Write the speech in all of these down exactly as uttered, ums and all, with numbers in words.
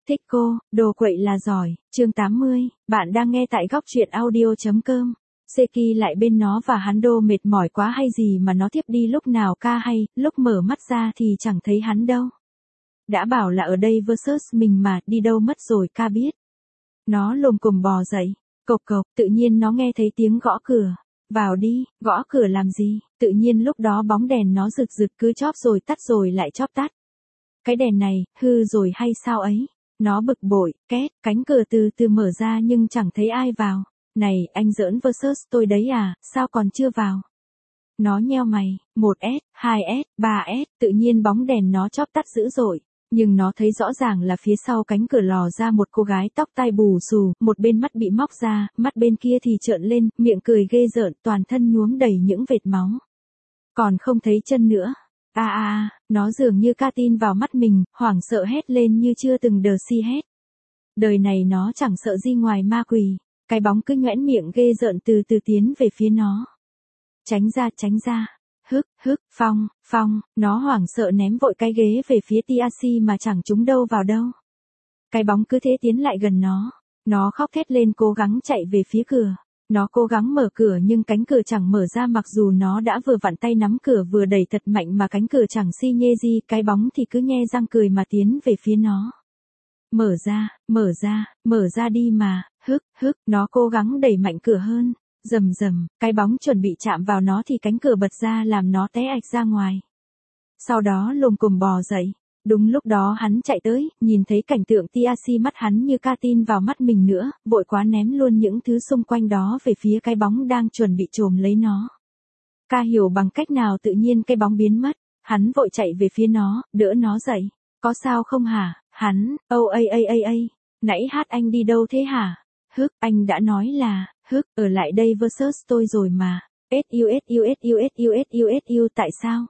Thích cô, đồ quậy là giỏi, chương tám mươi, bạn đang nghe tại góc truyện audio.com. Seki lại bên nó và hắn đô mệt mỏi quá hay gì mà nó thiếp đi lúc nào ca hay, lúc mở mắt ra thì chẳng thấy hắn đâu. Đã bảo là ở đây versus mình mà, đi đâu mất rồi ca biết. Nó lồm cồm bò dậy, cộc cộc, tự nhiên nó nghe thấy tiếng gõ cửa. Vào đi, gõ cửa làm gì, tự nhiên lúc đó bóng đèn nó rực rực cứ chóp rồi tắt rồi lại chóp tắt. Cái đèn này, hư rồi hay sao ấy? Nó bực bội, két, cánh cửa từ từ mở ra nhưng chẳng thấy ai vào. Này, anh giỡn versus tôi đấy à, sao còn chưa vào? Nó nheo mày, một S, hai S, ba S, tự nhiên bóng đèn nó chóp tắt dữ dội. Nhưng nó thấy rõ ràng là phía sau cánh cửa lò ra một cô gái tóc tai bù xù, một bên mắt bị móc ra, mắt bên kia thì trợn lên, miệng cười ghê rợn, toàn thân nhuốm đầy những vệt máu. Còn không thấy chân nữa. À à à, nó dường như ca tin vào mắt mình, hoảng sợ hét lên như chưa từng đờ si hét. Đời này nó chẳng sợ gì ngoài ma quỷ, cái bóng cứ nhoẻn miệng ghê rợn từ từ tiến về phía nó. Tránh ra, tránh ra, hức, hức, Phong, Phong, nó hoảng sợ ném vội cái ghế về phía Tiashi mà chẳng trúng đâu vào đâu. Cái bóng cứ thế tiến lại gần nó, nó khóc thét lên cố gắng chạy về phía cửa. Nó cố gắng mở cửa nhưng cánh cửa chẳng mở ra mặc dù nó đã vừa vặn tay nắm cửa vừa đẩy thật mạnh mà cánh cửa chẳng xi nhê gì, cái bóng thì cứ nhe răng cười mà tiến về phía nó. Mở ra, mở ra, mở ra đi mà, hức, hức, nó cố gắng đẩy mạnh cửa hơn, rầm rầm, cái bóng chuẩn bị chạm vào nó thì cánh cửa bật ra làm nó té ạch ra ngoài. Sau đó lồm cồm bò dậy. Đúng lúc đó hắn chạy tới, nhìn thấy cảnh tượng Tiashi mắt hắn như ca tin vào mắt mình nữa, vội quá ném luôn những thứ xung quanh đó về phía cái bóng đang chuẩn bị chồm lấy nó. Ca hiểu bằng cách nào tự nhiên cái bóng biến mất, hắn vội chạy về phía nó, đỡ nó dậy. Có sao không hả, hắn, âu ây ây ây ây, nãy hát anh đi đâu thế hả? Hức, anh đã nói là, hức, ở lại đây versus tôi rồi mà, su su su su su su tại sao?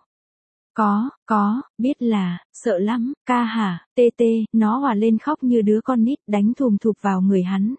Có, có, biết là, sợ lắm, ca hả, tê tê, nó hòa lên khóc như đứa con nít đánh thùm thụp vào người hắn.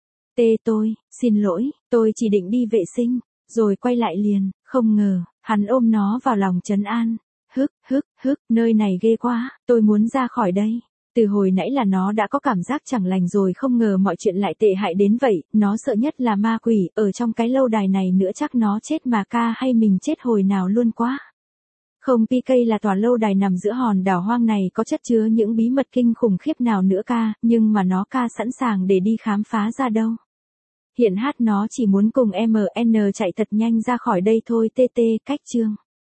Tê tôi, xin lỗi, tôi chỉ định đi vệ sinh, rồi quay lại liền, không ngờ, hắn ôm nó vào lòng trấn an. Hức, hức, hức, nơi này ghê quá, tôi muốn ra khỏi đây. Từ hồi nãy là nó đã có cảm giác chẳng lành rồi không ngờ mọi chuyện lại tệ hại đến vậy, nó sợ nhất là ma quỷ, ở trong cái lâu đài này nữa chắc nó chết mà ca hay mình chết hồi nào luôn quá. Không pê ca là tòa lâu đài nằm giữa hòn đảo hoang này có chất chứa những bí mật kinh khủng khiếp nào nữa ca, nhưng mà nó ca sẵn sàng để đi khám phá ra đâu. Hiện hát nó chỉ muốn cùng em en chạy thật nhanh ra khỏi đây thôi tê tê, cách chương.